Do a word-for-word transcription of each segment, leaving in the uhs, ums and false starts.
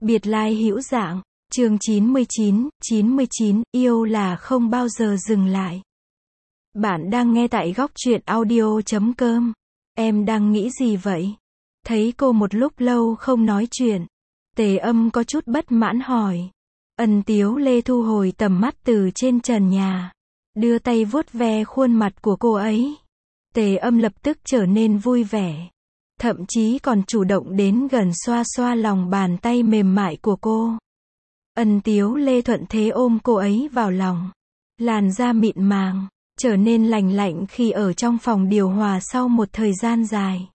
Biệt lai hữu dạng, chương chín mươi chín, chín mươi chín, yêu là không bao giờ dừng lại. Bạn đang nghe tại góc truyện audio chấm com. Em đang nghĩ gì vậy? Thấy cô một lúc lâu không nói chuyện. Tề Âm có chút bất mãn hỏi. Ân Tiếu Lê thu hồi tầm mắt từ trên trần nhà. Đưa tay vuốt ve khuôn mặt của cô ấy. Tề Âm lập tức trở nên vui vẻ. Thậm chí còn chủ động đến gần xoa xoa lòng bàn tay mềm mại của cô. Ân Tiếu Lê thuận thế ôm cô ấy vào lòng. Làn da mịn màng, trở nên lành lạnh khi ở trong phòng điều hòa sau một thời gian dài.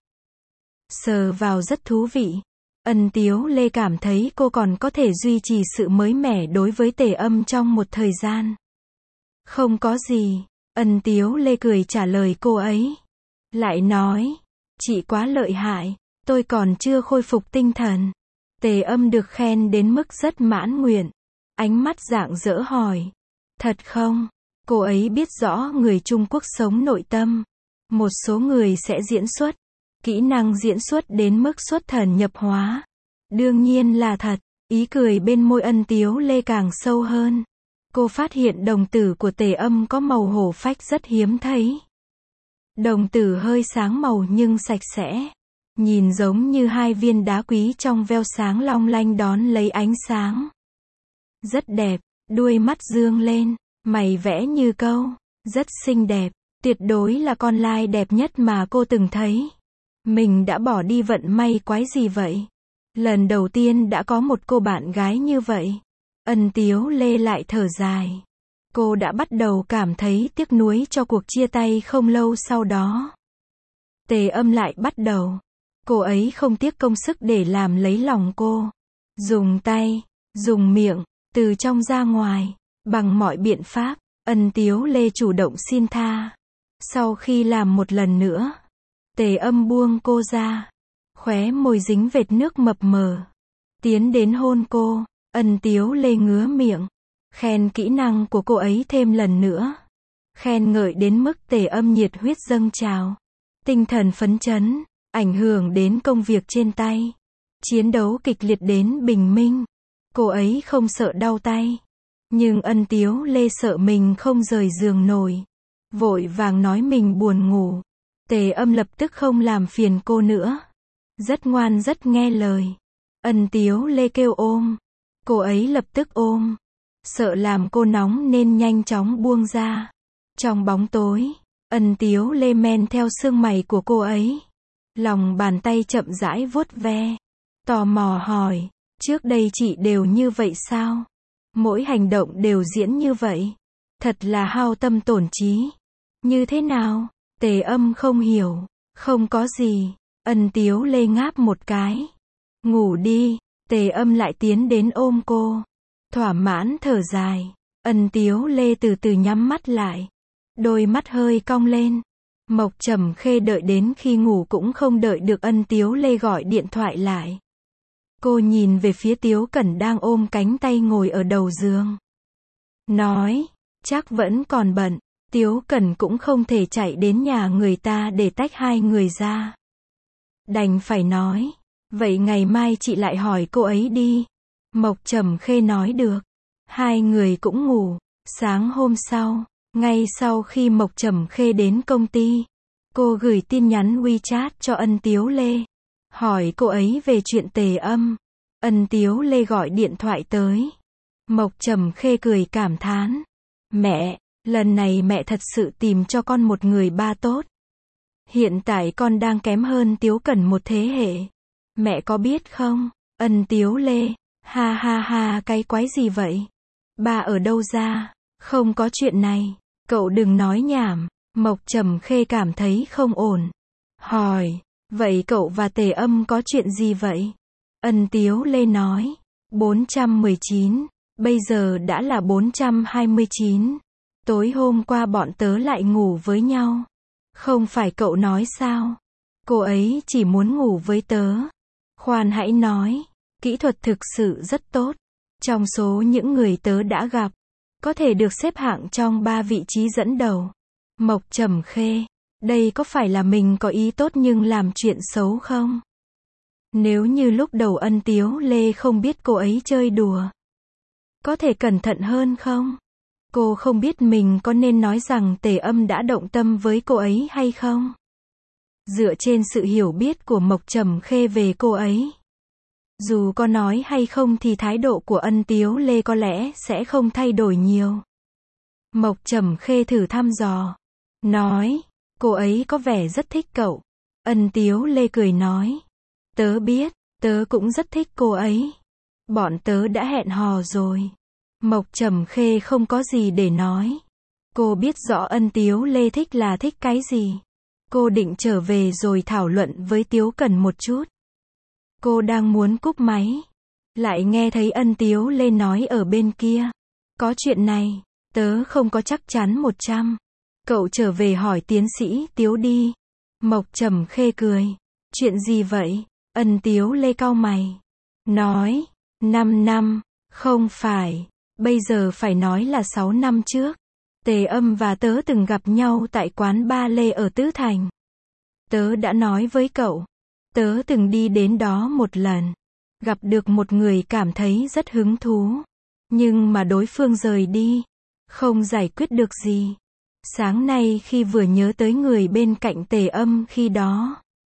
Sờ vào rất thú vị. Ân Tiếu Lê cảm thấy cô còn có thể duy trì sự mới mẻ đối với Tề Âm trong một thời gian. Không có gì. Ân Tiếu Lê cười trả lời cô ấy. Lại nói, chị quá lợi hại, tôi còn chưa khôi phục tinh thần. Tề Âm được khen đến mức rất mãn nguyện. Ánh mắt rạng rỡ hỏi. Thật không? Cô ấy biết rõ người Trung Quốc sống nội tâm. Một số người sẽ diễn xuất. Kỹ năng diễn xuất đến mức xuất thần nhập hóa. Đương nhiên là thật. Ý cười bên môi Ân Tiếu Lê càng sâu hơn. Cô phát hiện đồng tử của Tề Âm có màu hổ phách rất hiếm thấy. Đồng tử hơi sáng màu nhưng sạch sẽ. Nhìn giống như hai viên đá quý trong veo sáng long lanh đón lấy ánh sáng. Rất đẹp, đuôi mắt dương lên, mày vẽ như câu. Rất xinh đẹp, tuyệt đối là con lai đẹp nhất mà cô từng thấy. Mình đã bỏ đi vận may quái gì vậy? Lần đầu tiên đã có một cô bạn gái như vậy. Ân Tiếu Lê lại thở dài. Cô đã bắt đầu cảm thấy tiếc nuối cho cuộc chia tay không lâu sau đó. Tề Âm lại bắt đầu. Cô ấy không tiếc công sức để làm lấy lòng cô. Dùng tay, dùng miệng, từ trong ra ngoài, bằng mọi biện pháp. Ân Tiếu Lê chủ động xin tha. Sau khi làm một lần nữa, Tề Âm buông cô ra. Khóe môi dính vệt nước mập mờ. Tiến đến hôn cô. Ân Tiếu Lê ngứa miệng. Khen kỹ năng của cô ấy thêm lần nữa. Khen ngợi đến mức Tề Âm nhiệt huyết dâng trào. Tinh thần phấn chấn, ảnh hưởng đến công việc trên tay. Chiến đấu kịch liệt đến bình minh. Cô ấy không sợ đau tay. Nhưng Ân Tiếu Lê sợ mình không rời giường nổi. Vội vàng nói mình buồn ngủ. Tề Âm lập tức không làm phiền cô nữa. Rất ngoan rất nghe lời. Ân Tiếu Lê kêu ôm. Cô ấy lập tức ôm. Sợ làm cô nóng nên nhanh chóng buông ra. Trong bóng tối, Ân Tiếu Lê men theo sương mày của cô ấy. Lòng bàn tay chậm rãi vuốt ve. Tò mò hỏi, trước đây chị đều như vậy sao? Mỗi hành động đều diễn như vậy. Thật là hao tâm tổn trí. Như thế nào? Tề Âm không hiểu. Không có gì. Ân Tiếu Lê ngáp một cái. Ngủ đi. Tề Âm lại tiến đến ôm cô. Thỏa mãn thở dài. Ân Tiếu Lê từ từ nhắm mắt lại. Đôi mắt hơi cong lên. Mộc Trầm Khê đợi đến khi ngủ cũng không đợi được Ân Tiếu Lê gọi điện thoại lại. Cô nhìn về phía Tiếu Cẩn đang ôm cánh tay ngồi ở đầu giường. Nói, chắc vẫn còn bận. Tiếu Cẩn cũng không thể chạy đến nhà người ta để tách hai người ra. Đành phải nói, vậy ngày mai chị lại hỏi cô ấy đi. Mộc Trầm Khê nói được. Hai người cũng ngủ. Sáng hôm sau, ngay sau khi Mộc Trầm Khê đến công ty, cô gửi tin nhắn WeChat cho Ân Tiếu Lê. Hỏi cô ấy về chuyện Tề Âm. Ân Tiếu Lê gọi điện thoại tới. Mộc Trầm Khê cười cảm thán. Mẹ, lần này mẹ thật sự tìm cho con một người ba tốt. Hiện tại con đang kém hơn Tiếu Cẩn một thế hệ. Mẹ có biết không? Ân Tiếu Lê. Ha ha ha, cái quái gì vậy? Ba ở đâu ra? Không có chuyện này. Cậu đừng nói nhảm. Mộc Trầm Khê cảm thấy không ổn. Hỏi, vậy cậu và Tề Âm có chuyện gì vậy? Ân Tiếu Lê nói, bốn trăm mười chín, bây giờ đã là bốn trăm hai mươi chín. Tối hôm qua bọn tớ lại ngủ với nhau. Không phải cậu nói sao? Cô ấy chỉ muốn ngủ với tớ. Khoan hãy nói. Kỹ thuật thực sự rất tốt. Trong số những người tớ đã gặp, có thể được xếp hạng trong ba vị trí dẫn đầu. Mộc Trầm Khê, đây có phải là mình có ý tốt nhưng làm chuyện xấu không? Nếu như lúc đầu Ân Tiếu Lê không biết cô ấy chơi đùa, có thể cẩn thận hơn không? Cô không biết mình có nên nói rằng Tề Âm đã động tâm với cô ấy hay không? Dựa trên sự hiểu biết của Mộc Trầm Khê về cô ấy, dù có nói hay không thì thái độ của Ân Tiếu Lê có lẽ sẽ không thay đổi nhiều. Mộc Trầm Khê thử thăm dò, nói, cô ấy có vẻ rất thích cậu. Ân Tiếu Lê cười nói, tớ biết, tớ cũng rất thích cô ấy. Bọn tớ đã hẹn hò rồi. Mộc Trầm Khê không có gì để nói. Cô biết rõ Ân Tiếu Lê thích là thích cái gì. Cô định trở về rồi thảo luận với Tiếu Cẩn một chút. Cô đang muốn cúp máy, lại nghe thấy Ân Tiếu Lê nói ở bên kia, có chuyện này, tớ không có chắc chắn một trăm. Cậu trở về hỏi tiến sĩ Tiếu đi. Mộc Trầm Khê cười, chuyện gì vậy? Ân Tiếu Lê cau mày, nói, năm năm, không phải, bây giờ phải nói là sáu năm trước. Tề Âm và tớ từng gặp nhau tại quán ba lê ở Tứ Thành. Tớ đã nói với cậu, tớ từng đi đến đó một lần, gặp được một người cảm thấy rất hứng thú, nhưng mà đối phương rời đi, không giải quyết được gì. Sáng nay khi vừa nhớ tới người bên cạnh Tề Âm khi đó,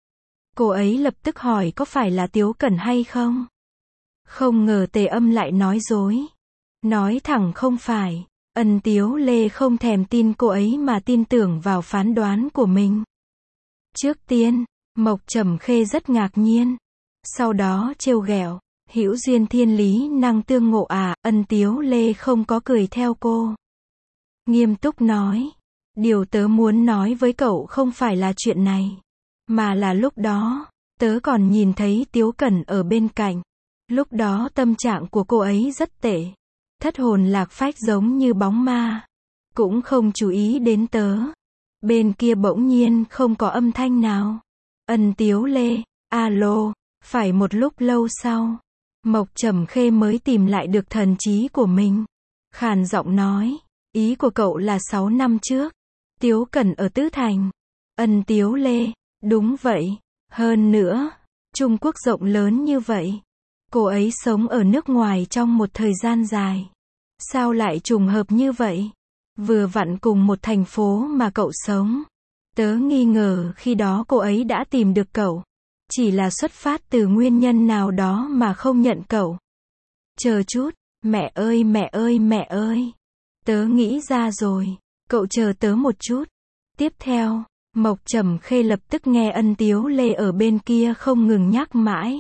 cô ấy lập tức hỏi có phải là Tiếu Cẩn hay không? Không ngờ Tề Âm lại nói dối, nói thẳng không phải. Ân Tiếu Lê không thèm tin cô ấy mà tin tưởng vào phán đoán của mình. Trước tiên, Mộc Trầm Khê rất ngạc nhiên. Sau đó trêu ghẹo, hữu duyên thiên lý năng tương ngộ à. Ân Tiếu Lê không có cười theo cô. Nghiêm túc nói, điều tớ muốn nói với cậu không phải là chuyện này, mà là lúc đó, tớ còn nhìn thấy Tiếu Cẩn ở bên cạnh. Lúc đó tâm trạng của cô ấy rất tệ, thất hồn lạc phách giống như bóng ma, cũng không chú ý đến tớ. Bên kia bỗng nhiên không có âm thanh nào. Ân Tiếu Lê, alo, phải một lúc lâu sau, Mộc Trầm Khê mới tìm lại được thần trí của mình. Khàn giọng nói, ý của cậu là sáu năm trước, Tiếu Cẩn ở Tứ Thành. Ân Tiếu Lê, đúng vậy, hơn nữa, Trung Quốc rộng lớn như vậy, cô ấy sống ở nước ngoài trong một thời gian dài. Sao lại trùng hợp như vậy? Vừa vặn cùng một thành phố mà cậu sống. Tớ nghi ngờ khi đó cô ấy đã tìm được cậu, chỉ là xuất phát từ nguyên nhân nào đó mà không nhận cậu. Chờ chút, mẹ ơi mẹ ơi mẹ ơi. Tớ nghĩ ra rồi, cậu chờ tớ một chút. Tiếp theo, Mộc Trầm Khê lập tức nghe Ân Tiếu Lê ở bên kia không ngừng nhắc mãi.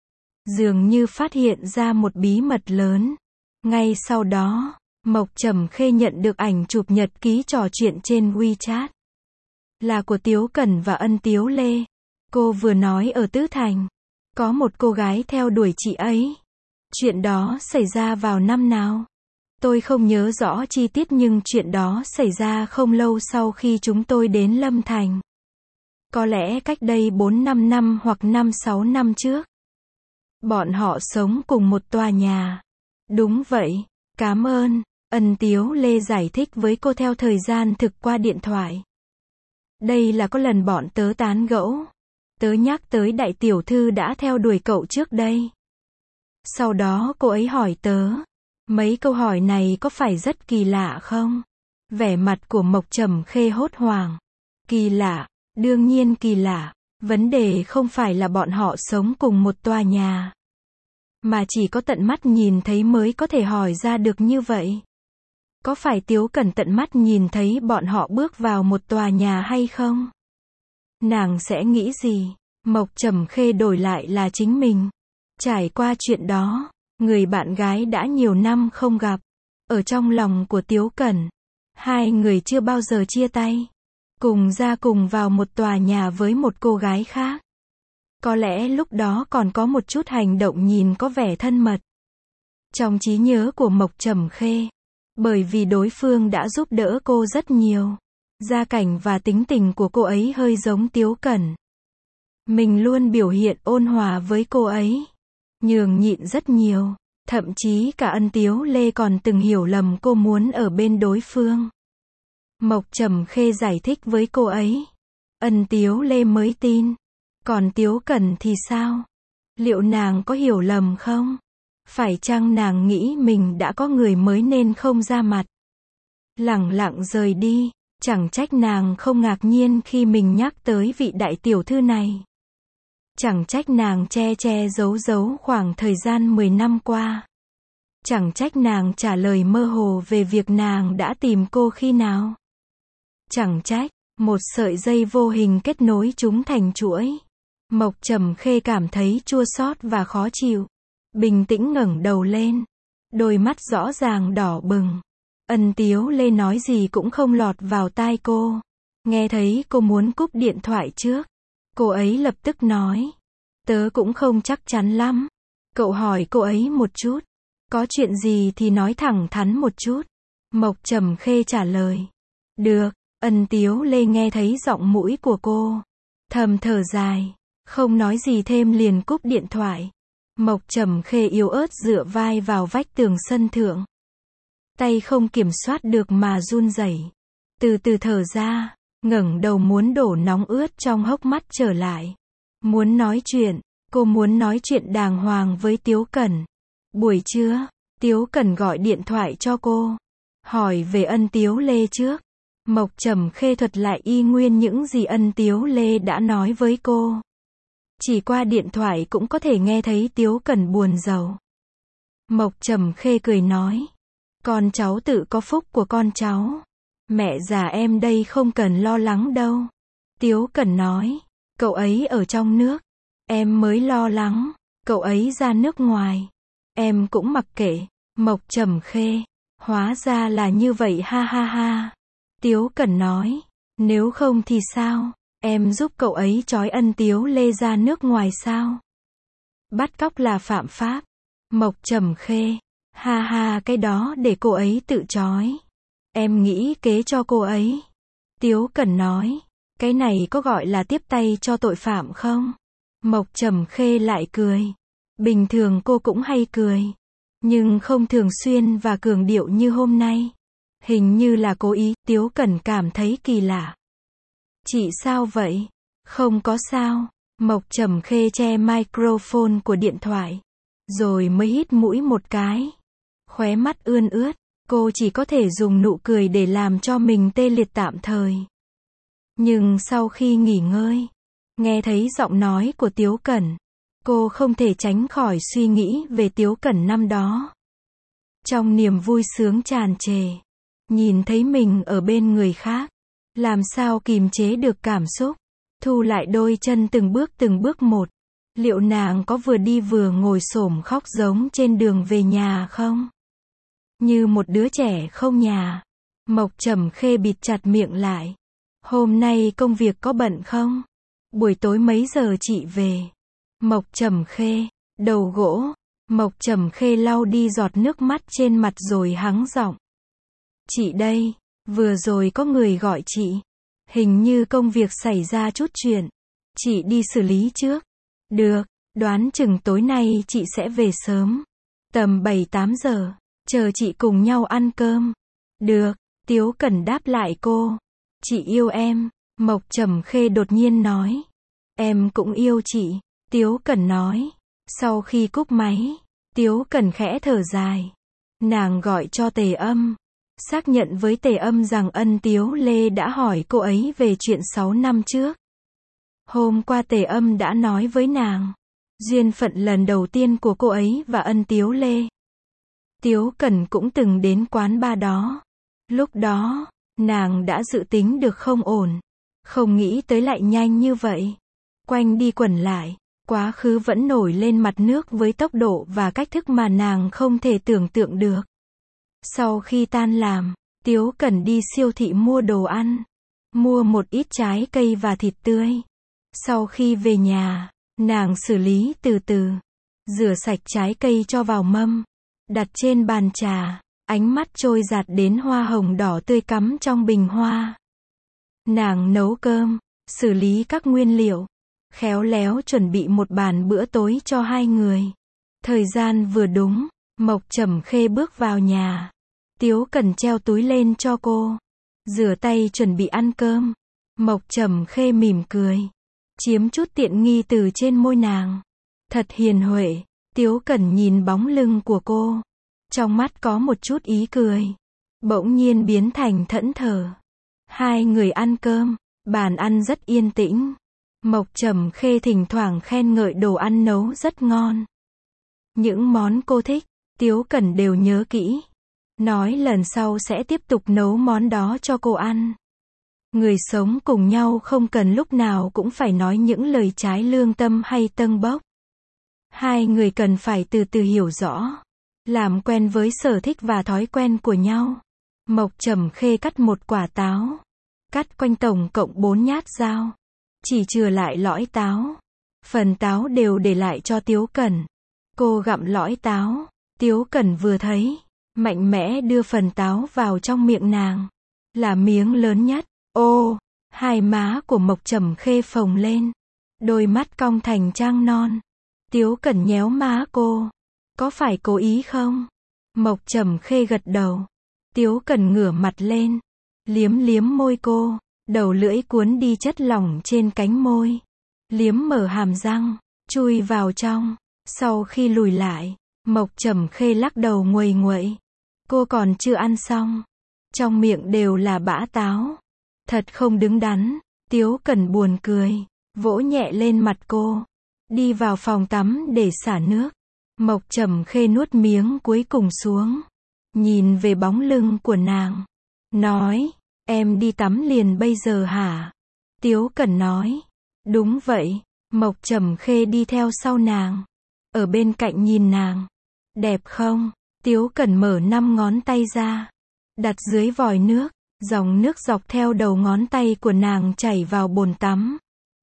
Dường như phát hiện ra một bí mật lớn. Ngay sau đó, Mộc Trầm Khê nhận được ảnh chụp nhật ký trò chuyện trên WeChat. Là của Tiếu Cẩn và Ân Tiếu Lê. Cô vừa nói ở Tứ Thành, có một cô gái theo đuổi chị ấy. Chuyện đó xảy ra vào năm nào? Tôi không nhớ rõ chi tiết nhưng chuyện đó xảy ra không lâu sau khi chúng tôi đến Lâm Thành. Có lẽ cách đây bốn năm năm hoặc năm sáu năm trước. Bọn họ sống cùng một tòa nhà. Đúng vậy, cảm ơn. Ân Tiếu Lê giải thích với cô theo thời gian thực qua điện thoại. Đây là có lần bọn tớ tán gẫu. Tớ nhắc tới đại tiểu thư đã theo đuổi cậu trước đây. Sau đó cô ấy hỏi tớ. Mấy câu hỏi này có phải rất kỳ lạ không? Vẻ mặt của Mộc Trầm Khê hốt hoảng. Kỳ lạ, đương nhiên kỳ lạ. Vấn đề không phải là bọn họ sống cùng một tòa nhà, mà chỉ có tận mắt nhìn thấy mới có thể hỏi ra được như vậy. Có phải Tiếu Cẩn tận mắt nhìn thấy bọn họ bước vào một tòa nhà hay không? Nàng sẽ nghĩ gì? Mộc Trầm Khê đổi lại là chính mình. Trải qua chuyện đó, người bạn gái đã nhiều năm không gặp. Ở trong lòng của Tiếu Cẩn, hai người chưa bao giờ chia tay. Cùng ra cùng vào một tòa nhà với một cô gái khác. Có lẽ lúc đó còn có một chút hành động nhìn có vẻ thân mật. Trong trí nhớ của Mộc Trầm Khê, bởi vì đối phương đã giúp đỡ cô rất nhiều, gia cảnh và tính tình của cô ấy hơi giống Tiếu Cẩn. Mình luôn biểu hiện ôn hòa với cô ấy, nhường nhịn rất nhiều, thậm chí cả Ân Tiếu Lê còn từng hiểu lầm cô muốn ở bên đối phương. Mộc Trầm Khê giải thích với cô ấy. Ân Tiếu Lê mới tin. Còn Tiếu Cẩn thì sao? Liệu nàng có hiểu lầm không? Phải chăng nàng nghĩ mình đã có người mới nên không ra mặt? Lẳng lặng rời đi, chẳng trách nàng không ngạc nhiên khi mình nhắc tới vị đại tiểu thư này. Chẳng trách nàng che che giấu giấu khoảng thời gian mười năm qua. Chẳng trách nàng trả lời mơ hồ về việc nàng đã tìm cô khi nào. Chẳng trách, một sợi dây vô hình kết nối chúng thành chuỗi. Mộc Trầm Khê cảm thấy chua xót và khó chịu. Bình tĩnh ngẩng đầu lên. Đôi mắt rõ ràng đỏ bừng. Ân Tiếu Lê nói gì cũng không lọt vào tai cô. Nghe thấy cô muốn cúp điện thoại trước. Cô ấy lập tức nói. Tớ cũng không chắc chắn lắm. Cậu hỏi cô ấy một chút. Có chuyện gì thì nói thẳng thắn một chút. Mộc Trầm Khê trả lời. Được. Ân Tiếu Lê nghe thấy giọng mũi của cô. Thầm thở dài. Không nói gì thêm liền cúp điện thoại. Mộc Trầm Khê yếu ớt dựa vai vào vách tường sân thượng. Tay không kiểm soát được mà run rẩy. Từ từ thở ra, ngẩng đầu muốn đổ nóng ướt trong hốc mắt trở lại. Muốn nói chuyện, cô muốn nói chuyện đàng hoàng với Tiếu Cẩn. Buổi trưa, Tiếu Cẩn gọi điện thoại cho cô. Hỏi về Ân Tiếu Lê trước. Mộc Trầm Khê thuật lại y nguyên những gì Ân Tiếu Lê đã nói với cô. Chỉ qua điện thoại cũng có thể nghe thấy Tiếu Cẩn buồn rầu. Mộc Trầm Khê cười nói. Con cháu tự có phúc của con cháu. Mẹ già em đây không cần lo lắng đâu. Tiếu Cẩn nói. Cậu ấy ở trong nước. Em mới lo lắng. Cậu ấy ra nước ngoài. Em cũng mặc kệ. Mộc Trầm Khê. Hóa ra là như vậy ha ha ha. Tiếu Cẩn nói. Nếu không thì sao? Em giúp cậu ấy trói Ân Tiếu Lê ra nước ngoài sao? Bắt cóc là phạm pháp. Mộc Trầm Khê. Ha ha, cái đó để cô ấy tự trói. Em nghĩ kế cho cô ấy. Tiếu Cẩn nói. Cái này có gọi là tiếp tay cho tội phạm không? Mộc Trầm Khê lại cười. Bình thường cô cũng hay cười. Nhưng không thường xuyên và cường điệu như hôm nay. Hình như là cố ý. Tiếu Cẩn cảm thấy kỳ lạ. Chị sao vậy? Không có sao. Mộc Trầm Khê che microphone của điện thoại. Rồi mới hít mũi một cái. Khóe mắt ươn ướt. Cô chỉ có thể dùng nụ cười để làm cho mình tê liệt tạm thời. Nhưng sau khi nghỉ ngơi, nghe thấy giọng nói của Tiếu Cẩn, cô không thể tránh khỏi suy nghĩ về Tiếu Cẩn năm đó. Trong niềm vui sướng tràn trề, nhìn thấy mình ở bên người khác, làm sao kìm chế được cảm xúc, thu lại đôi chân từng bước từng bước một. Liệu nàng có vừa đi vừa ngồi xổm khóc giống trên đường về nhà không? Như một đứa trẻ không nhà. Mộc Trầm Khê bịt chặt miệng lại. Hôm nay công việc có bận không? Buổi tối mấy giờ chị về? Mộc Trầm Khê. Đầu gỗ. Mộc Trầm Khê lau đi giọt nước mắt trên mặt rồi hắng giọng. Chị đây. Vừa rồi có người gọi chị. Hình như công việc xảy ra chút chuyện. Chị đi xử lý trước. Được. Đoán chừng tối nay chị sẽ về sớm. Tầm bảy tám giờ. Chờ chị cùng nhau ăn cơm. Được. Tiếu Cẩn đáp lại cô. Chị yêu em. Mộc Trầm Khê đột nhiên nói. Em cũng yêu chị. Tiếu Cẩn nói. Sau khi cúp máy, Tiếu Cẩn khẽ thở dài. Nàng gọi cho Tề Âm. Xác nhận với Tề Âm rằng Ân Tiếu Lê đã hỏi cô ấy về chuyện sáu năm trước. Hôm qua Tề Âm đã nói với nàng. Duyên phận lần đầu tiên của cô ấy và Ân Tiếu Lê. Tiếu Cẩn cũng từng đến quán bar đó. Lúc đó, nàng đã dự tính được không ổn. Không nghĩ tới lại nhanh như vậy. Quanh đi quẩn lại, quá khứ vẫn nổi lên mặt nước với tốc độ và cách thức mà nàng không thể tưởng tượng được. Sau khi tan làm, Tiếu Cẩn đi siêu thị mua đồ ăn. Mua một ít trái cây và thịt tươi. Sau khi về nhà, nàng xử lý từ từ. Rửa sạch trái cây cho vào mâm. Đặt trên bàn trà, ánh mắt trôi dạt đến hoa hồng đỏ tươi cắm trong bình hoa. Nàng nấu cơm, xử lý các nguyên liệu, khéo léo chuẩn bị một bàn bữa tối cho hai người. Thời gian vừa đúng, Mộc Trầm Khê bước vào nhà. Tiếu Cẩn treo túi lên cho cô. Rửa tay chuẩn bị ăn cơm. Mộc Trầm Khê mỉm cười. Chiếm chút tiện nghi từ trên môi nàng. Thật hiền huệ. Tiếu Cẩn nhìn bóng lưng của cô. Trong mắt có một chút ý cười. Bỗng nhiên biến thành thẫn thờ. Hai người ăn cơm. Bàn ăn rất yên tĩnh. Mộc Trầm Khê thỉnh thoảng khen ngợi đồ ăn nấu rất ngon. Những món cô thích, Tiếu Cẩn đều nhớ kỹ. Nói lần sau sẽ tiếp tục nấu món đó cho cô ăn. Người sống cùng nhau không cần lúc nào cũng phải nói những lời trái lương tâm hay tâng bốc. Hai người cần phải từ từ hiểu rõ. Làm quen với sở thích và thói quen của nhau. Mộc Trầm Khê cắt một quả táo. Cắt quanh tổng cộng bốn nhát dao. Chỉ chừa lại lõi táo. Phần táo đều để lại cho Tiếu Cẩn. Cô gặm lõi táo. Tiếu Cẩn vừa thấy, mạnh mẽ đưa phần táo vào trong miệng nàng. Là miếng lớn nhất. Ô, hai má của Mộc Trầm Khê phồng lên. Đôi mắt cong thành trăng non. Tiếu Cẩn nhéo má cô. Có phải cố ý không? Mộc Trầm Khê gật đầu. Tiếu Cẩn ngửa mặt lên. Liếm liếm môi cô. Đầu lưỡi cuốn đi chất lỏng trên cánh môi. Liếm mở hàm răng. Chui vào trong. Sau khi lùi lại, Mộc Trầm Khê lắc đầu nguầy nguậy. Cô còn chưa ăn xong. Trong miệng đều là bã táo. Thật không đứng đắn. Tiếu Cẩn buồn cười. Vỗ nhẹ lên mặt cô. Đi vào phòng tắm để xả nước. Mộc Trầm Khê nuốt miếng cuối cùng xuống. Nhìn về bóng lưng của nàng. Nói, em đi tắm liền bây giờ hả? Tiếu Cẩn nói. Đúng vậy. Mộc Trầm Khê đi theo sau nàng. Ở bên cạnh nhìn nàng. Đẹp không? Tiếu Cẩn mở năm ngón tay ra. Đặt dưới vòi nước. Dòng nước dọc theo đầu ngón tay của nàng chảy vào bồn tắm.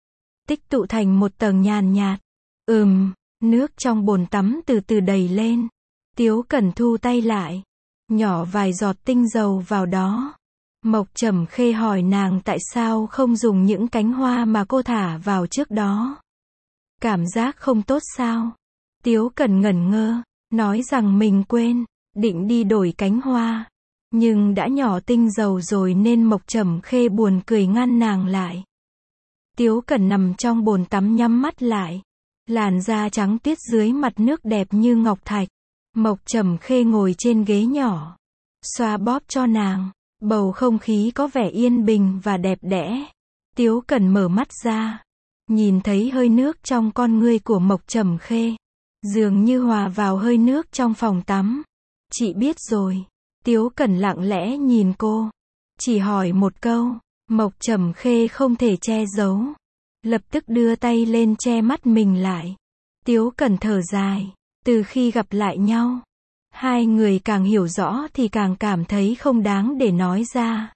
Tích tụ thành một tầng nhàn nhạt. Ừm, nước trong bồn tắm từ từ đầy lên. Tiếu Cẩn thu tay lại. Nhỏ vài giọt tinh dầu vào đó. Mộc Trầm Khê hỏi nàng tại sao không dùng những cánh hoa mà cô thả vào trước đó. Cảm giác không tốt sao? Tiếu Cẩn ngẩn ngơ. Nói rằng mình quên. Định đi đổi cánh hoa. Nhưng đã nhỏ tinh dầu rồi nên Mộc Trầm Khê buồn cười ngăn nàng lại. Tiếu Cẩn nằm trong bồn tắm nhắm mắt lại. Làn da trắng tuyết dưới mặt nước đẹp như ngọc thạch. Mộc Trầm Khê ngồi trên ghế nhỏ. Xoa bóp cho nàng. Bầu không khí có vẻ yên bình và đẹp đẽ. Tiếu Cẩn mở mắt ra. Nhìn thấy hơi nước trong con ngươi của Mộc Trầm Khê. Dường như hòa vào hơi nước trong phòng tắm. Chị biết rồi. Tiếu Cẩn lặng lẽ nhìn cô. Chỉ hỏi một câu. Mộc Trầm Khê không thể che giấu. Lập tức đưa tay lên che mắt mình lại. Tiếu Cẩn thở dài. Từ khi gặp lại nhau, hai người càng hiểu rõ thì càng cảm thấy không đáng để nói ra.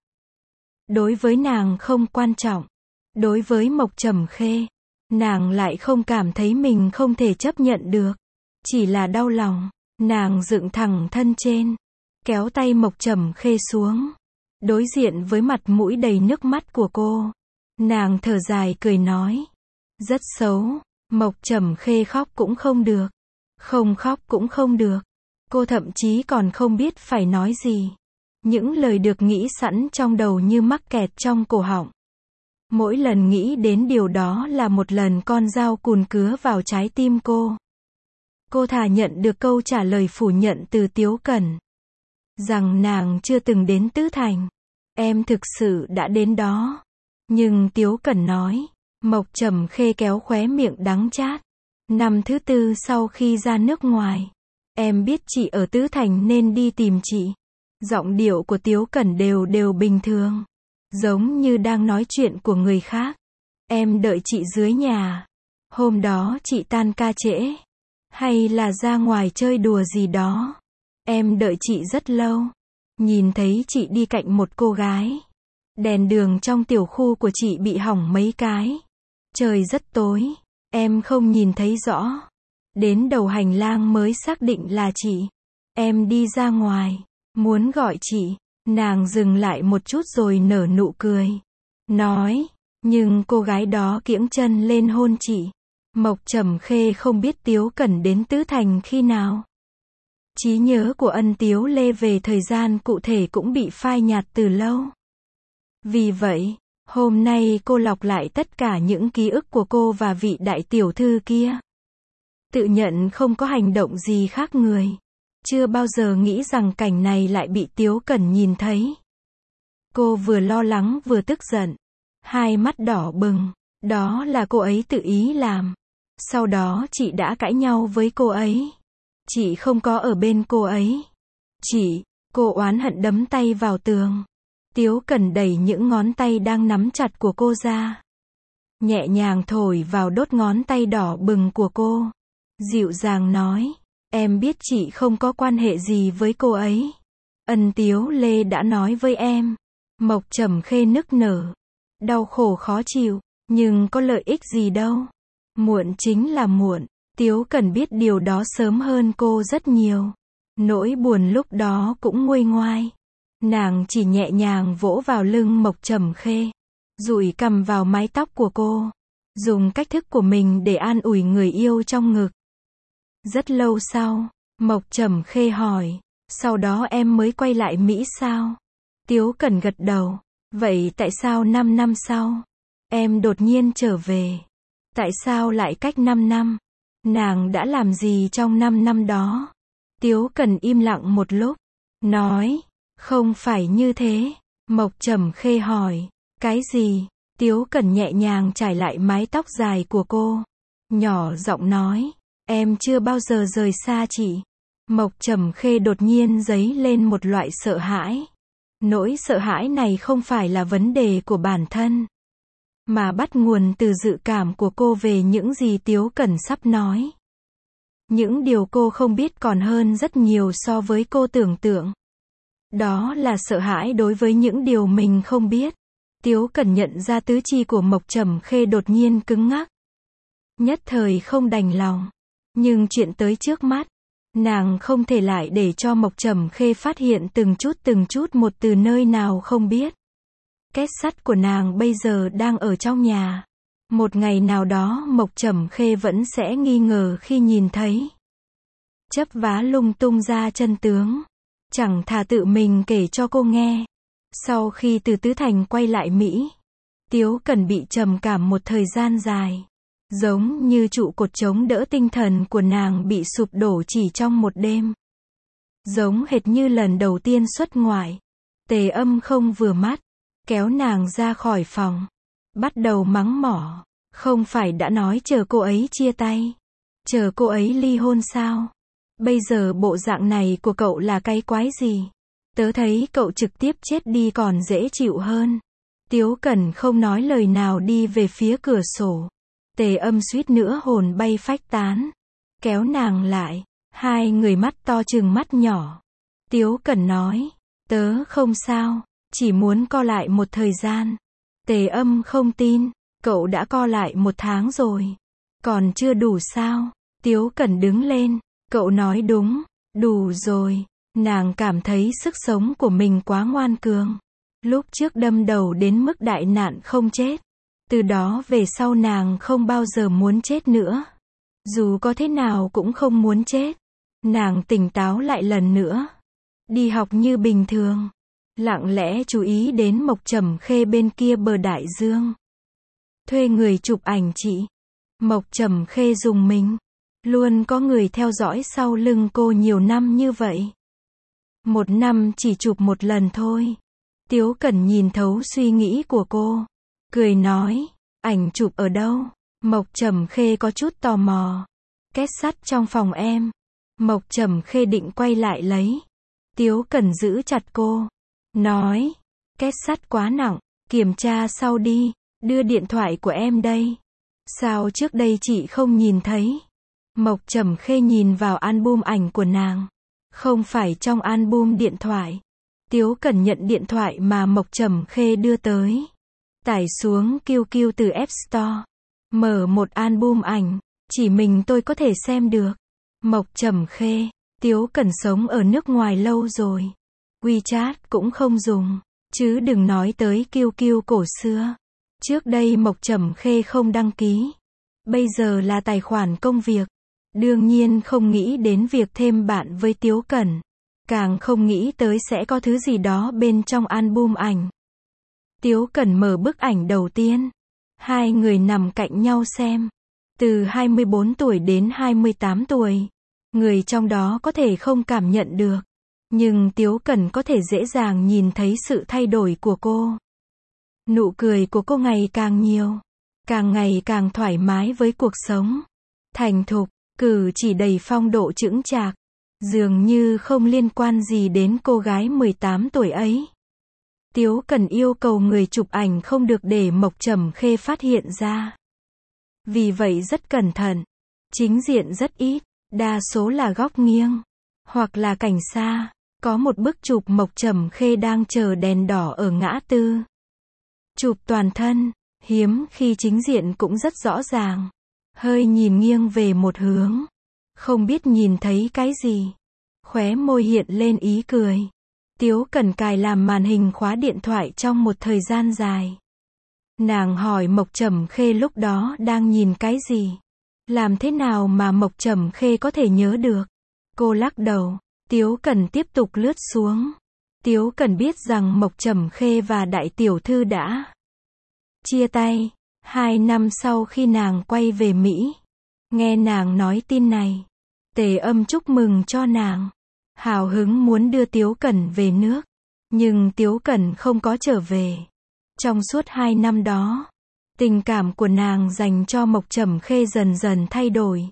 Đối với nàng không quan trọng. Đối với Mộc Trầm Khê, nàng lại không cảm thấy mình không thể chấp nhận được. Chỉ là đau lòng. Nàng dựng thẳng thân trên. Kéo tay Mộc Trầm Khê xuống. Đối diện với mặt mũi đầy nước mắt của cô. Nàng thở dài cười nói. Rất xấu. Mộc Trầm Khê khóc cũng không được. Không khóc cũng không được. Cô thậm chí còn không biết phải nói gì. Những lời được nghĩ sẵn trong đầu như mắc kẹt trong cổ họng. Mỗi lần nghĩ đến điều đó là một lần con dao cùn cứa vào trái tim cô. Cô thà nhận được câu trả lời phủ nhận từ Tiếu Cẩn. Rằng nàng chưa từng đến Tứ Thành. Em thực sự đã đến đó. Nhưng Tiếu Cẩn nói. Mộc Trầm Khê kéo khóe miệng đắng chát. Năm thứ tư sau khi ra nước ngoài. Em biết chị ở Tứ Thành nên đi tìm chị. Giọng điệu của Tiếu Cẩn đều đều bình thường. Giống như đang nói chuyện của người khác. Em đợi chị dưới nhà. Hôm đó chị tan ca trễ. Hay là ra ngoài chơi đùa gì đó. Em đợi chị rất lâu. Nhìn thấy chị đi cạnh một cô gái. Đèn đường trong tiểu khu của chị bị hỏng mấy cái. Trời rất tối. Em không nhìn thấy rõ. Đến đầu hành lang mới xác định là chị. Em đi ra ngoài. Muốn gọi chị. Nàng dừng lại một chút rồi nở nụ cười. Nói. Nhưng cô gái đó kiễng chân lên hôn chị. Mộc Trầm Khê không biết Tiếu Cẩn đến Tứ Thành khi nào. Trí nhớ của Ân Tiếu Lê về thời gian cụ thể cũng bị phai nhạt từ lâu. Vì vậy, hôm nay cô lọc lại tất cả những ký ức của cô và vị đại tiểu thư kia. tự nhận không có hành động gì khác người. Chưa bao giờ nghĩ rằng cảnh này lại bị Tiếu Cẩn nhìn thấy. Cô vừa lo lắng vừa tức giận. Hai mắt đỏ bừng. Đó là cô ấy tự ý làm. Sau đó chị đã cãi nhau với cô ấy. Chị không có ở bên cô ấy. Chị, cô oán hận đấm tay vào tường. Tiếu Cẩn đẩy những ngón tay đang nắm chặt của cô ra. Nhẹ nhàng thổi vào đốt ngón tay đỏ bừng của cô. Dịu dàng nói, em biết chị không có quan hệ gì với cô ấy. Ân Tiếu Lê đã nói với em. Mộc Trầm Khê nức nở. Đau khổ khó chịu, nhưng có lợi ích gì đâu. Muộn chính là muộn. Tiếu Cẩn biết điều đó sớm hơn cô rất nhiều. Nỗi buồn lúc đó cũng nguôi ngoai. Nàng chỉ nhẹ nhàng vỗ vào lưng Mộc Trầm Khê. Dụi cằm vào mái tóc của cô. Dùng cách thức của mình để an ủi người yêu trong ngực. Rất lâu sau, Mộc Trầm Khê hỏi, sau đó em mới quay lại Mỹ sao? Tiếu Cẩn gật đầu. Vậy tại sao năm năm sau, em đột nhiên trở về? Tại sao lại cách năm năm? Nàng đã làm gì trong năm năm đó? Tiếu Cẩn im lặng một lúc. Nói, không phải như thế. Mộc Trầm Khê hỏi, cái gì? Tiếu Cẩn nhẹ nhàng trải lại mái tóc dài của cô. Nhỏ giọng nói, em chưa bao giờ rời xa chị. Mộc Trầm Khê đột nhiên dấy lên một loại sợ hãi. Nỗi sợ hãi này không phải là vấn đề của bản thân, mà bắt nguồn từ dự cảm của cô về những gì Tiếu Cẩn sắp nói. Những điều cô không biết còn hơn rất nhiều so với cô tưởng tượng. Đó là sợ hãi đối với những điều mình không biết. Tiếu Cẩn nhận ra tứ chi của Mộc Trầm Khê đột nhiên cứng ngắc. Nhất thời không đành lòng. Nhưng chuyện tới trước mắt, nàng không thể lại để cho Mộc Trầm Khê phát hiện từng chút từng chút một từ nơi nào không biết. Két sắt của nàng bây giờ đang ở trong nhà. Một ngày nào đó Mộc Trầm Khê vẫn sẽ nghi ngờ khi nhìn thấy. Chấp vá lung tung ra chân tướng. Chẳng thà tự mình kể cho cô nghe. Sau khi từ Tứ Thành quay lại Mỹ, Tiếu Cẩn bị trầm cảm một thời gian dài. Giống như trụ cột chống đỡ tinh thần của nàng bị sụp đổ chỉ trong một đêm. Giống hệt như lần đầu tiên xuất ngoại. Tề Âm không vừa mắt, kéo nàng ra khỏi phòng. Bắt đầu mắng mỏ. Không phải đã nói chờ cô ấy chia tay, chờ cô ấy ly hôn sao? Bây giờ bộ dạng này của cậu là cái quái gì? Tớ thấy cậu trực tiếp chết đi còn dễ chịu hơn. Tiếu Cẩn không nói lời nào đi về phía cửa sổ. Tề Âm suýt nữa hồn bay phách tán. Kéo nàng lại. Hai người mắt to chừng mắt nhỏ. Tiếu Cẩn nói, tớ không sao, chỉ muốn co lại một thời gian. Tề Âm không tin, cậu đã co lại một tháng rồi. Còn chưa đủ sao? Tiếu Cẩn đứng lên. Cậu nói đúng, đủ rồi. Nàng cảm thấy sức sống của mình quá ngoan cường. Lúc trước đâm đầu đến mức đại nạn không chết. Từ đó về sau nàng không bao giờ muốn chết nữa. Dù có thế nào cũng không muốn chết. Nàng tỉnh táo lại lần nữa. Đi học như bình thường. Lặng lẽ chú ý đến Mộc Trầm Khê bên kia bờ đại dương. Thuê người chụp ảnh chị. Mộc Trầm Khê dùng mình. Luôn có người theo dõi sau lưng cô nhiều năm như vậy. Một năm chỉ chụp một lần thôi. Tiếu Cẩn nhìn thấu suy nghĩ của cô. Cười nói, ảnh chụp ở đâu? Mộc Trầm Khê có chút tò mò. Két sắt trong phòng em. Mộc Trầm Khê định quay lại lấy. Tiếu Cẩn giữ chặt cô. Nói, két sắt quá nặng, kiểm tra sau đi, đưa điện thoại của em đây. Sao trước đây chị không nhìn thấy? Mộc Trầm Khê nhìn vào album ảnh của nàng. Không phải trong album điện thoại. Tiếu Cẩn nhận điện thoại mà Mộc Trầm Khê đưa tới. Tải xuống Q Q từ App Store. Mở một album ảnh. Chỉ mình tôi có thể xem được. Mộc Trầm Khê, Tiếu Cẩn sống ở nước ngoài lâu rồi. WeChat cũng không dùng. Chứ đừng nói tới Q Q cổ xưa. Trước đây Mộc Trầm Khê không đăng ký. Bây giờ là tài khoản công việc. Đương nhiên không nghĩ đến việc thêm bạn với Tiếu Cẩn. Càng không nghĩ tới sẽ có thứ gì đó bên trong album ảnh. Tiếu Cẩn mở bức ảnh đầu tiên. Hai người nằm cạnh nhau xem. Từ hai mươi bốn tuổi đến hai mươi tám tuổi, người trong đó có thể không cảm nhận được, nhưng Tiếu Cẩn có thể dễ dàng nhìn thấy sự thay đổi của cô. Nụ cười của cô ngày càng nhiều, càng ngày càng thoải mái với cuộc sống. Thành thục, cử chỉ đầy phong độ chững chạc, dường như không liên quan gì đến cô gái mười tám tuổi ấy. Tiếu Cẩn yêu cầu người chụp ảnh không được để Mộc Trầm Khê phát hiện ra. Vì vậy rất cẩn thận, chính diện rất ít, đa số là góc nghiêng, hoặc là cảnh xa. Có một bức chụp Mộc Trầm Khê đang chờ đèn đỏ ở ngã tư. Chụp toàn thân, hiếm khi chính diện cũng rất rõ ràng. Hơi nhìn nghiêng về một hướng, không biết nhìn thấy cái gì. Khóe môi hiện lên ý cười. Tiếu Cẩn cài làm màn hình khóa điện thoại trong một thời gian dài. Nàng hỏi Mộc Trầm Khê lúc đó đang nhìn cái gì? Làm thế nào mà Mộc Trầm Khê có thể nhớ được? Cô lắc đầu. Tiếu Cẩn tiếp tục lướt xuống. Tiếu Cẩn biết rằng Mộc Trầm Khê và đại tiểu thư đã chia tay. Hai năm sau khi nàng quay về Mỹ, nghe nàng nói tin này, Tề Âm chúc mừng cho nàng, hào hứng muốn đưa Tiếu Cẩn về nước, nhưng Tiếu Cẩn không có trở về. Trong suốt hai năm đó, tình cảm của nàng dành cho Mộc Trầm Khê dần dần thay đổi.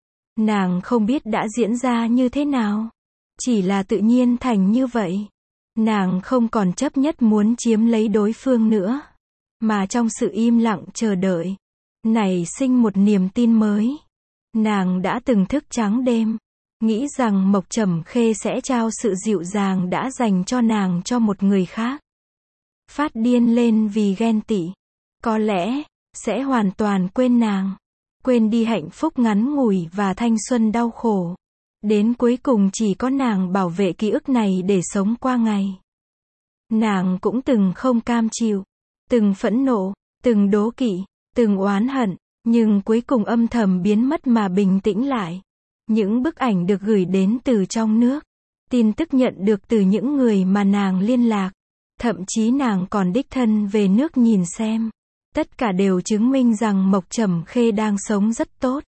Nàng không biết đã diễn ra như thế nào, chỉ là tự nhiên thành như vậy. Nàng không còn chấp nhất muốn chiếm lấy đối phương nữa, mà trong sự im lặng chờ đợi, nảy sinh một niềm tin mới. Nàng đã từng thức trắng đêm, nghĩ rằng Mộc Trầm Khê sẽ trao sự dịu dàng đã dành cho nàng cho một người khác. Phát điên lên vì ghen tị. Có lẽ, sẽ hoàn toàn quên nàng. Quên đi hạnh phúc ngắn ngủi và thanh xuân đau khổ. Đến cuối cùng chỉ có nàng bảo vệ ký ức này để sống qua ngày. Nàng cũng từng không cam chịu, từng phẫn nộ, từng đố kỵ, từng oán hận, nhưng cuối cùng âm thầm biến mất mà bình tĩnh lại. Những bức ảnh được gửi đến từ trong nước, tin tức nhận được từ những người mà nàng liên lạc, thậm chí nàng còn đích thân về nước nhìn xem. Tất cả đều chứng minh rằng Mộc Trầm Khê đang sống rất tốt.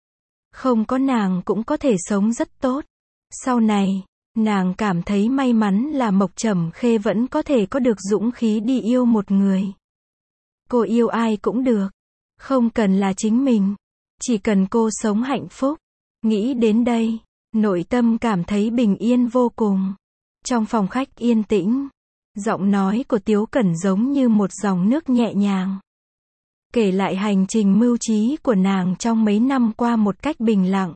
Không có nàng cũng có thể sống rất tốt. Sau này, nàng cảm thấy may mắn là Mộc Trầm Khê vẫn có thể có được dũng khí đi yêu một người. Cô yêu ai cũng được, không cần là chính mình, chỉ cần cô sống hạnh phúc. Nghĩ đến đây, nội tâm cảm thấy bình yên vô cùng. Trong phòng khách yên tĩnh, giọng nói của Tiếu Cẩn giống như một dòng nước nhẹ nhàng, kể lại hành trình mưu trí của nàng trong mấy năm qua một cách bình lặng.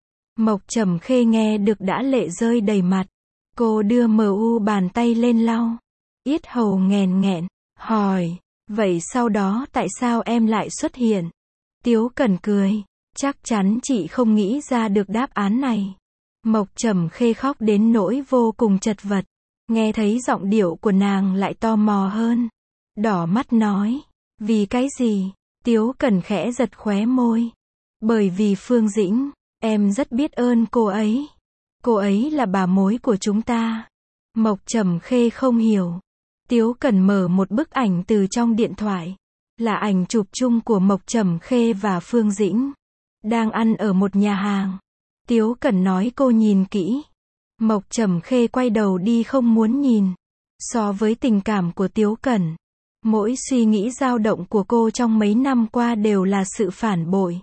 Mộc Trầm Khê nghe được đã lệ rơi đầy mặt. Cô đưa mờ u bàn tay lên lau yết hầu nghèn nghẹn, hỏi, vậy sau đó tại sao em lại xuất hiện? Tiếu Cẩn cười, chắc chắn chị không nghĩ ra được đáp án này. Mộc Trầm Khê khóc đến nỗi vô cùng chật vật. Nghe thấy giọng điệu của nàng lại tò mò hơn. Đỏ mắt nói, vì cái gì? Tiếu Cẩn khẽ giật khóe môi. Bởi vì Phương Dĩnh, em rất biết ơn cô ấy. Cô ấy là bà mối của chúng ta. Mộc Trầm Khê không hiểu. Tiếu Cẩn mở một bức ảnh từ trong điện thoại. Là ảnh chụp chung của Mộc Trầm Khê và Phương Dĩnh. Đang ăn ở một nhà hàng. Tiếu Cẩn nói cô nhìn kỹ. Mộc Trầm Khê quay đầu đi không muốn nhìn. So với tình cảm của Tiếu Cẩn, mỗi suy nghĩ dao động của cô trong mấy năm qua đều là sự phản bội.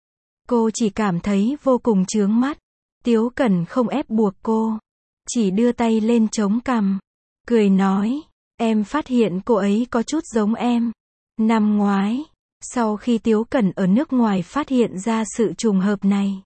Cô chỉ cảm thấy vô cùng chướng mắt. Tiếu Cẩn không ép buộc cô, chỉ đưa tay lên chống cằm, cười nói, em phát hiện cô ấy có chút giống em. Năm ngoái, sau khi Tiếu Cẩn ở nước ngoài phát hiện ra sự trùng hợp này,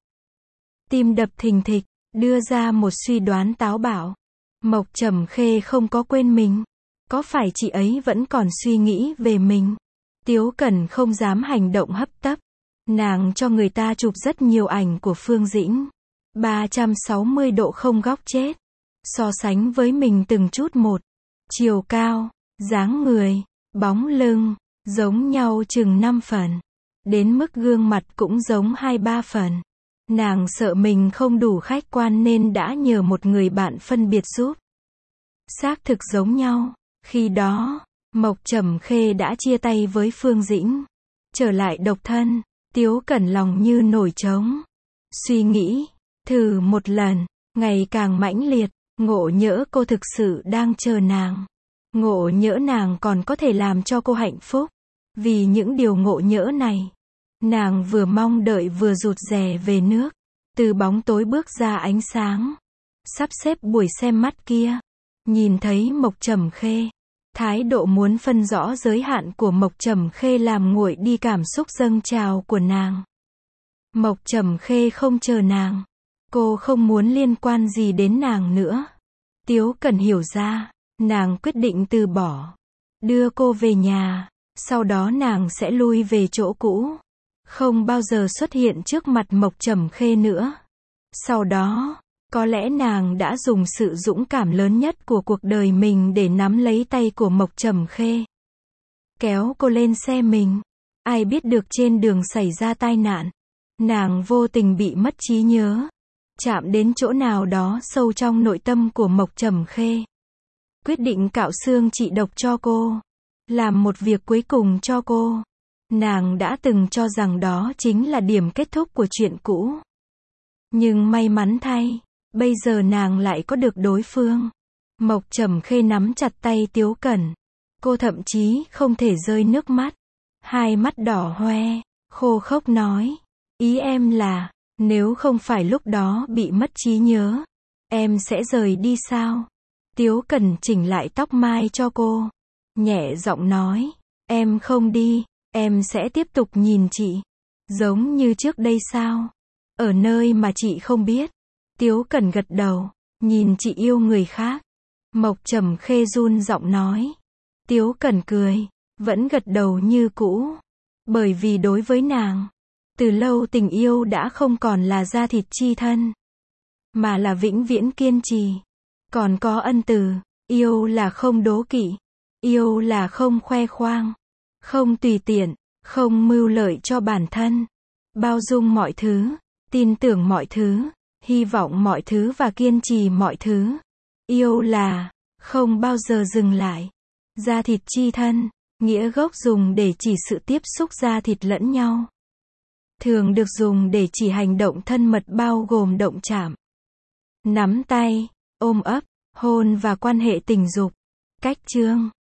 tim đập thình thịch, đưa ra một suy đoán táo bạo. Mộc Trầm Khê không có quên mình. Có phải chị ấy vẫn còn suy nghĩ về mình? Tiếu Cẩn không dám hành động hấp tấp. Nàng cho người ta chụp rất nhiều ảnh của Phương Dĩnh. ba trăm sáu mươi độ không góc chết. So sánh với mình từng chút một. Chiều cao, dáng người, bóng lưng, giống nhau chừng năm phần. Đến mức gương mặt cũng giống hai ba phần. Nàng sợ mình không đủ khách quan nên đã nhờ một người bạn phân biệt giúp. Xác thực giống nhau. Khi đó, Mộc Trầm Khê đã chia tay với Phương Dĩnh, trở lại độc thân. Tiếu Cẩn lòng như nổi trống. Suy nghĩ, thử một lần, ngày càng mãnh liệt, ngộ nhỡ cô thực sự đang chờ nàng. Ngộ nhỡ nàng còn có thể làm cho cô hạnh phúc. Vì những điều ngộ nhỡ này, nàng vừa mong đợi vừa rụt rè về nước. Từ bóng tối bước ra ánh sáng. Sắp xếp buổi xem mắt kia. Nhìn thấy Mộc Trầm Khê. Thái độ muốn phân rõ giới hạn của Mộc Trầm Khê làm nguội đi cảm xúc dâng trào của nàng. Mộc Trầm Khê không chờ nàng. Cô không muốn liên quan gì đến nàng nữa. Tiếu Cẩn hiểu ra, nàng quyết định từ bỏ. Đưa cô về nhà, sau đó nàng sẽ lui về chỗ cũ. Không bao giờ xuất hiện trước mặt Mộc Trầm Khê nữa. Sau đó, có lẽ nàng đã dùng sự dũng cảm lớn nhất của cuộc đời mình để nắm lấy tay của Mộc Trầm Khê. Kéo cô lên xe mình. Ai biết được trên đường xảy ra tai nạn. Nàng vô tình bị mất trí nhớ. Chạm đến chỗ nào đó sâu trong nội tâm của Mộc Trầm Khê. Quyết định cạo xương trị độc cho cô. Làm một việc cuối cùng cho cô. Nàng đã từng cho rằng đó chính là điểm kết thúc của chuyện cũ. Nhưng may mắn thay, bây giờ nàng lại có được đối phương. Mộc Trầm Khê nắm chặt tay Tiếu Cẩn. Cô thậm chí không thể rơi nước mắt. Hai mắt đỏ hoe, khô khốc nói. Ý em là, nếu không phải lúc đó bị mất trí nhớ, em sẽ rời đi sao? Tiếu Cẩn chỉnh lại tóc mai cho cô. Nhẹ giọng nói, em không đi, em sẽ tiếp tục nhìn chị. Giống như trước đây sao? Ở nơi mà chị không biết. Tiếu Cẩn gật đầu, nhìn chị yêu người khác. Mộc Trầm Khê run giọng nói. Tiếu Cẩn cười, vẫn gật đầu như cũ. Bởi vì đối với nàng, từ lâu tình yêu đã không còn là da thịt chi thân, mà là vĩnh viễn kiên trì. Còn có ân từ, yêu là không đố kỵ, yêu là không khoe khoang, không tùy tiện, không mưu lợi cho bản thân, bao dung mọi thứ, tin tưởng mọi thứ, hy vọng mọi thứ và kiên trì mọi thứ. Yêu là không bao giờ dừng lại. Da thịt chi thân, nghĩa gốc dùng để chỉ sự tiếp xúc da thịt lẫn nhau. Thường được dùng để chỉ hành động thân mật bao gồm động chạm, nắm tay, ôm ấp, hôn và quan hệ tình dục. Cách chương